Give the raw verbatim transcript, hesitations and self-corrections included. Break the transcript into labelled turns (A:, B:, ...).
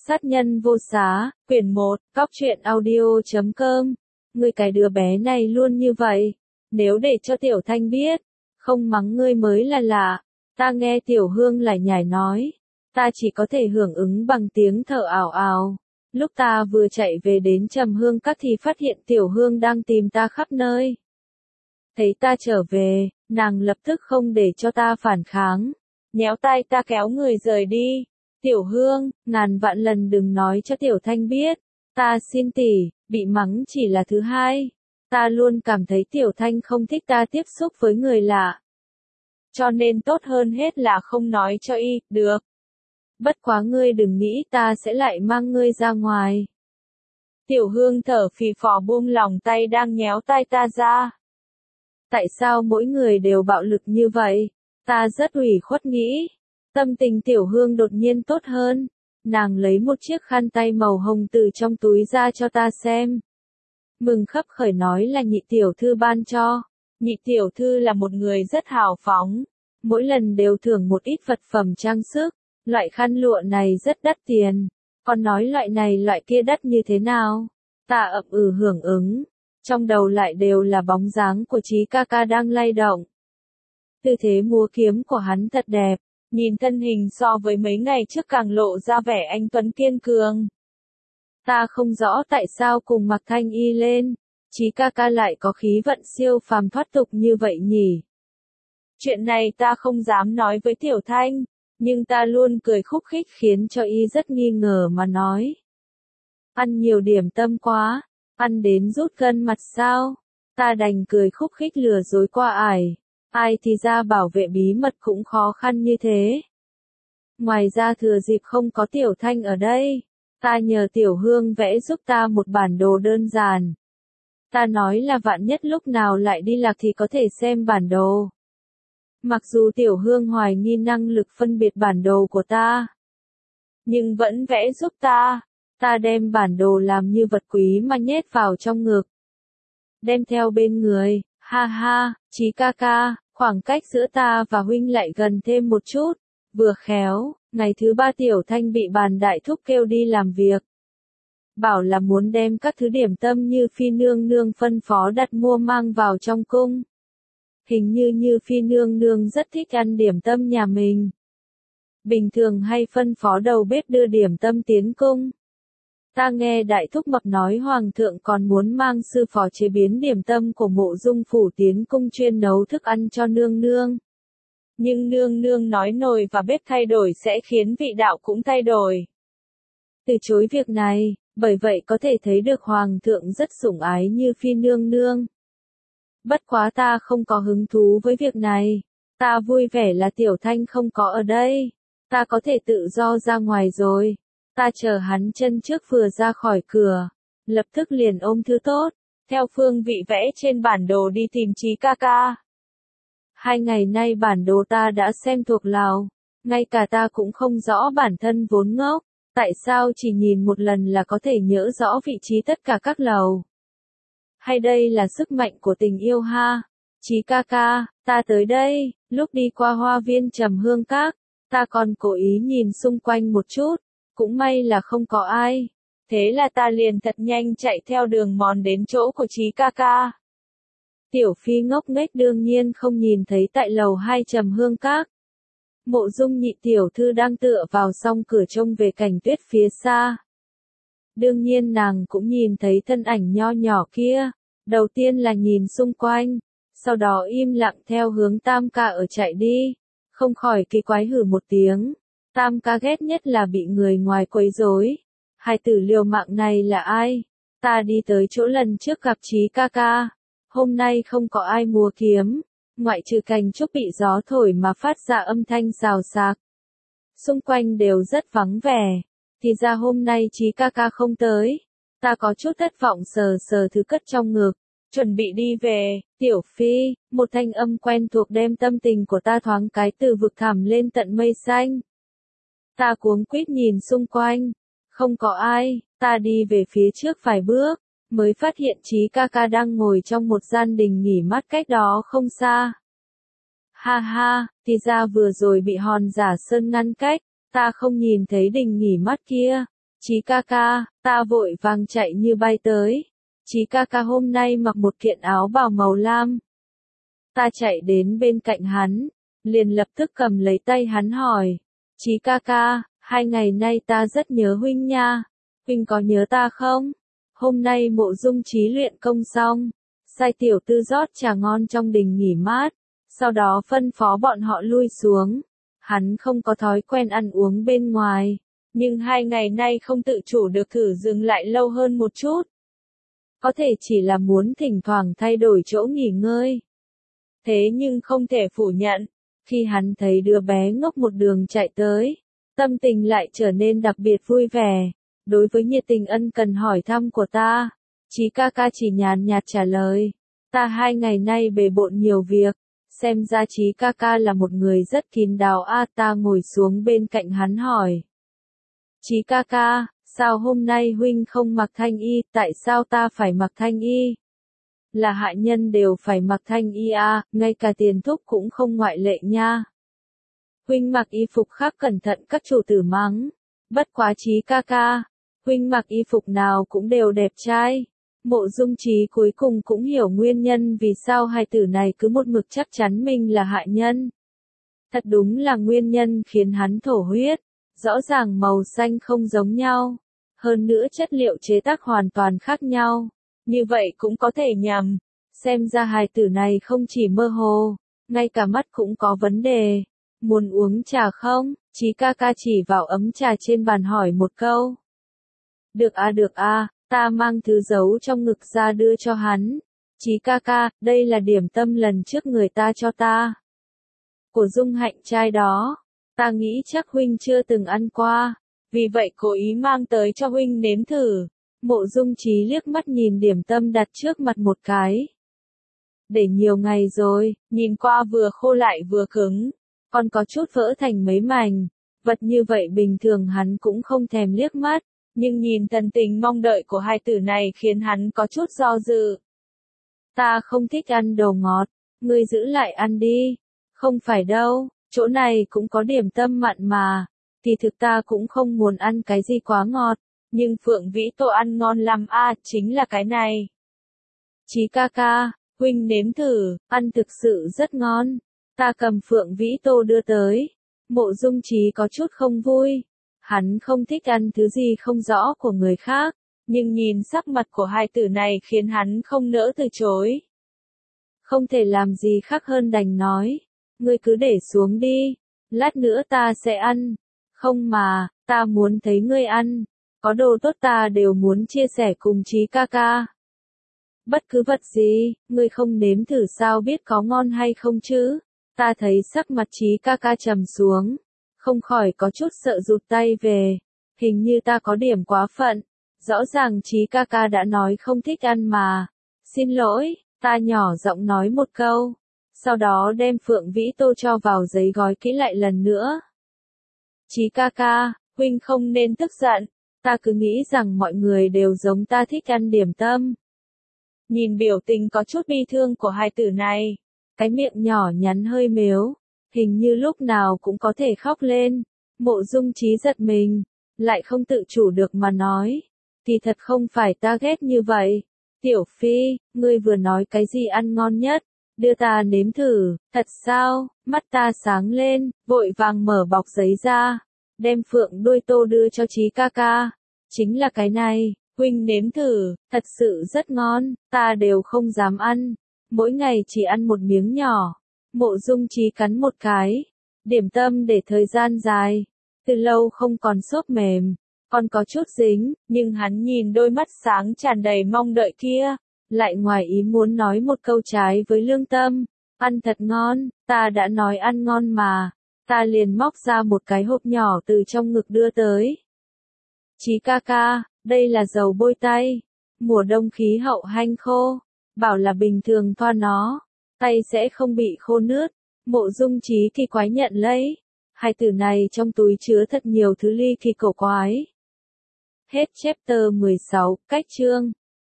A: Sát nhân vô xá, quyển một, cóc truyện audio chấm com. Ngươi cái đứa bé này luôn như vậy. Nếu để cho Tiểu Thanh biết, không mắng ngươi mới là lạ. Ta nghe Tiểu Hương lại nhải nói. Ta chỉ có thể hưởng ứng bằng tiếng thở ào ào. Lúc ta vừa chạy về đến Trầm Hương Các thì phát hiện Tiểu Hương đang tìm ta khắp nơi. Thấy ta trở về, nàng lập tức không để cho ta phản kháng. Nhéo tay ta kéo người rời đi. Tiểu Hương, ngàn vạn lần đừng nói cho Tiểu Thanh biết. Ta xin tỷ, bị mắng chỉ là thứ hai. Ta luôn cảm thấy Tiểu Thanh không thích ta tiếp xúc với người lạ. Cho nên tốt hơn hết là không nói cho y, được. Bất quá ngươi đừng nghĩ ta sẽ lại mang ngươi ra ngoài. Tiểu Hương thở phì phò buông lòng tay đang nhéo tay ta ra. Tại sao mỗi người đều bạo lực như vậy? Ta rất ủy khuất nghĩ. Tâm tình Tiểu Hương đột nhiên tốt hơn. Nàng lấy một chiếc khăn tay màu hồng từ trong túi ra cho ta xem. Mừng khấp khởi nói là nhị tiểu thư ban cho. Nhị tiểu thư là một người rất hào phóng. Mỗi lần đều thưởng một ít vật phẩm trang sức. Loại khăn lụa này rất đắt tiền. Còn nói loại này loại kia đắt như thế nào? Ta ậm ừ hưởng ứng. Trong đầu lại đều là bóng dáng của Chí ca ca đang lay động. Tư thế múa kiếm của hắn thật đẹp. Nhìn thân hình so với mấy ngày trước càng lộ ra vẻ anh tuấn kiên cường. Ta không rõ tại sao cùng mặc thanh y lên, Chí ca ca lại có khí vận siêu phàm thoát tục như vậy nhỉ. Chuyện này ta không dám nói với Tiểu Thanh, nhưng ta luôn cười khúc khích khiến cho y rất nghi ngờ mà nói. Ăn nhiều điểm tâm quá, ăn đến rút cân mặt sao? Ta đành cười khúc khích lừa dối qua ải. Ai thì ra bảo vệ bí mật cũng khó khăn như thế. Ngoài ra thừa dịp không có Tiểu Thanh ở đây, ta nhờ Tiểu Hương vẽ giúp ta một bản đồ đơn giản. Ta nói là vạn nhất lúc nào lại đi lạc thì có thể xem bản đồ. Mặc dù Tiểu Hương hoài nghi năng lực phân biệt bản đồ của ta, nhưng vẫn vẽ giúp ta. Ta đem bản đồ làm như vật quý mà nhét vào trong ngực. Đem theo bên người, ha ha, Chí ca ca. Khoảng cách giữa ta và huynh lại gần thêm một chút, vừa khéo, ngày thứ ba Tiểu Thanh bị bàn đại thúc kêu đi làm việc. Bảo là muốn đem các thứ điểm tâm như Phi nương nương phân phó đặt mua mang vào trong cung. Hình như như Phi nương nương rất thích ăn điểm tâm nhà mình. Bình thường hay phân phó đầu bếp đưa điểm tâm tiến cung. Ta nghe đại thúc mập nói hoàng thượng còn muốn mang sư phó chế biến điểm tâm của Mộ Dung phủ tiến cung chuyên nấu thức ăn cho nương nương. Nhưng nương nương nói nồi và bếp thay đổi sẽ khiến vị đạo cũng thay đổi. Từ chối việc này, bởi vậy có thể thấy được hoàng thượng rất sủng ái như Phi nương nương. Bất quá ta không có hứng thú với việc này. Ta vui vẻ là Tiểu Thanh không có ở đây. Ta có thể tự do ra ngoài rồi. Ta chờ hắn chân trước vừa ra khỏi cửa, lập tức liền ôm thứ tốt, theo phương vị vẽ trên bản đồ đi tìm Chí ca ca. Hai ngày nay bản đồ ta đã xem thuộc lòng, ngay cả ta cũng không rõ bản thân vốn ngốc, tại sao chỉ nhìn một lần là có thể nhớ rõ vị trí tất cả các lầu. Hay đây là sức mạnh của tình yêu ha? Chí ca ca, ta tới đây. Lúc đi qua hoa viên Trầm Hương Các, ta còn cố ý nhìn xung quanh một chút. Cũng may là không có ai. Thế là ta liền thật nhanh chạy theo đường mòn đến chỗ của Chí ca ca. Tiểu Phi ngốc nghếch đương nhiên không nhìn thấy tại lầu hai Trầm Hương Các. Mộ Dung nhị tiểu thư đang tựa vào song cửa trông về cảnh tuyết phía xa. Đương nhiên nàng cũng nhìn thấy thân ảnh nho nhỏ kia. Đầu tiên là nhìn xung quanh, sau đó im lặng theo hướng Tam ca ở chạy đi. Không khỏi kỳ quái hử một tiếng. Tam ca ghét nhất là bị người ngoài quấy rối. Hai tử liều mạng này là ai? Ta đi tới chỗ lần trước gặp Chí ca ca. Hôm nay không có ai múa kiếm, ngoại trừ cành trúc bị gió thổi mà phát ra âm thanh xào xạc. Xung quanh đều rất vắng vẻ. Thì ra hôm nay Chí ca ca không tới. Ta có chút thất vọng sờ sờ thứ cất trong ngực. Chuẩn bị đi về, Tiểu Phi, một thanh âm quen thuộc đem tâm tình của ta thoáng cái từ vực thẳm lên tận mây xanh. Ta cuống quýt nhìn xung quanh, không có ai, ta đi về phía trước vài bước, mới phát hiện Chí ca ca đang ngồi trong một gian đình nghỉ mát cách đó không xa. Ha ha, thì ra vừa rồi bị hòn giả sơn ngăn cách, ta không nhìn thấy đình nghỉ mát kia, Chí ca ca, ta vội vàng chạy như bay tới. Chí ca ca hôm nay mặc một kiện áo bào màu lam. Ta chạy đến bên cạnh hắn, liền lập tức cầm lấy tay hắn hỏi. Chí ca ca, hai ngày nay ta rất nhớ huynh nha. Huynh có nhớ ta không? Hôm nay Mộ Dung Chí luyện công xong, sai tiểu tư rót trà ngon trong đình nghỉ mát, sau đó phân phó bọn họ lui xuống. Hắn không có thói quen ăn uống bên ngoài, nhưng hai ngày nay không tự chủ được thử dừng lại lâu hơn một chút. Có thể chỉ là muốn thỉnh thoảng thay đổi chỗ nghỉ ngơi. Thế nhưng không thể phủ nhận, khi hắn thấy đứa bé ngốc một đường chạy tới, tâm tình lại trở nên đặc biệt vui vẻ. Đối với nhiệt tình ân cần hỏi thăm của ta, Chí ca ca chỉ nhàn nhạt trả lời. Ta hai ngày nay bề bộn nhiều việc, xem ra Chí ca ca là một người rất kín đáo a. À, ta ngồi xuống bên cạnh hắn hỏi. Chí ca ca, sao hôm nay huynh không mặc thanh y, tại sao ta phải mặc thanh y? Là hạ nhân đều phải mặc thanh y à, ngay cả tiền thúc cũng không ngoại lệ nha. Huynh mặc y phục khác cẩn thận các chủ tử mắng. Bất quá Chí ca ca, huynh mặc y phục nào cũng đều đẹp trai. Mộ Dung Chí cuối cùng cũng hiểu nguyên nhân vì sao hai tử này cứ một mực chắc chắn mình là hạ nhân. Thật đúng là nguyên nhân khiến hắn thổ huyết. Rõ ràng màu xanh không giống nhau, hơn nữa chất liệu chế tác hoàn toàn khác nhau. Như vậy cũng có thể nhầm. Xem ra hài tử này không chỉ mơ hồ, ngay cả mắt cũng có vấn đề. Muốn uống trà không? Chí ca ca chỉ vào ấm trà trên bàn hỏi một câu. Được a được a, ta mang thứ giấu trong ngực ra đưa cho hắn. Chí ca ca, đây là điểm tâm lần trước người ta cho ta. Của Dung Hạnh trai đó, ta nghĩ chắc huynh chưa từng ăn qua, vì vậy cố ý mang tới cho huynh nếm thử. Mộ Dung Chí liếc mắt nhìn điểm tâm đặt trước mặt một cái. Để nhiều ngày rồi, nhìn qua vừa khô lại vừa cứng, còn có chút vỡ thành mấy mảnh. Vật như vậy bình thường hắn cũng không thèm liếc mắt, nhưng nhìn thần tình mong đợi của hai tử này khiến hắn có chút do dự. Ta không thích ăn đồ ngọt, ngươi giữ lại ăn đi. Không phải đâu, chỗ này cũng có điểm tâm mặn mà, thì thực ta cũng không muốn ăn cái gì quá ngọt, nhưng Phượng Vĩ Tô ăn ngon lắm a, à, chính là cái này. Chí ca ca, huynh nếm thử, ăn thực sự rất ngon. Ta cầm Phượng Vĩ Tô đưa tới. Mộ Dung Chí có chút không vui. Hắn không thích ăn thứ gì không rõ của người khác, nhưng nhìn sắc mặt của hai tử này khiến hắn không nỡ từ chối. Không thể làm gì khác hơn đành nói. Ngươi cứ để xuống đi, lát nữa ta sẽ ăn. Không mà, ta muốn thấy ngươi ăn. Có đồ tốt ta đều muốn chia sẻ cùng Chí ca ca. Bất cứ vật gì, ngươi không nếm thử sao biết có ngon hay không chứ? Ta thấy sắc mặt Chí ca ca trầm xuống, không khỏi có chút sợ rụt tay về. Hình như ta có điểm quá phận. Rõ ràng Chí ca ca đã nói không thích ăn mà. Xin lỗi, ta nhỏ giọng nói một câu. Sau đó đem Phượng Vĩ Tô cho vào giấy gói kỹ lại lần nữa. Chí ca ca, huynh không nên tức giận. Ta cứ nghĩ rằng mọi người đều giống ta thích ăn điểm tâm. Nhìn biểu tình có chút bi thương của hai tử này, cái miệng nhỏ nhắn hơi mếu, hình như lúc nào cũng có thể khóc lên. Mộ Dung Chí giật mình, lại không tự chủ được mà nói. Thì thật không phải ta ghét như vậy. Tiểu Phi, ngươi vừa nói cái gì ăn ngon nhất? Đưa ta nếm thử. Thật sao? Mắt ta sáng lên, vội vàng mở bọc giấy ra, đem Phượng đuôi tô đưa cho Chí ca ca. Chính là cái này, huynh nếm thử, thật sự rất ngon, ta đều không dám ăn. Mỗi ngày chỉ ăn một miếng nhỏ. Mộ Dung Chí cắn một cái. Điểm tâm để thời gian dài, từ lâu không còn xốp mềm, còn có chút dính, nhưng hắn nhìn đôi mắt sáng tràn đầy mong đợi kia, lại ngoài ý muốn nói một câu trái với lương tâm. Ăn thật ngon, ta đã nói ăn ngon mà. Ta liền móc ra một cái hộp nhỏ từ trong ngực đưa tới. Chí ca ca, đây là dầu bôi tay. Mùa đông khí hậu hanh khô, bảo là bình thường thoa nó, tay sẽ không bị khô nướt. Mộ Dung Chí kỳ quái nhận lấy. Hai từ này trong túi chứa thật nhiều thứ ly kỳ cổ quái. Hết chapter mười sáu, cách chương.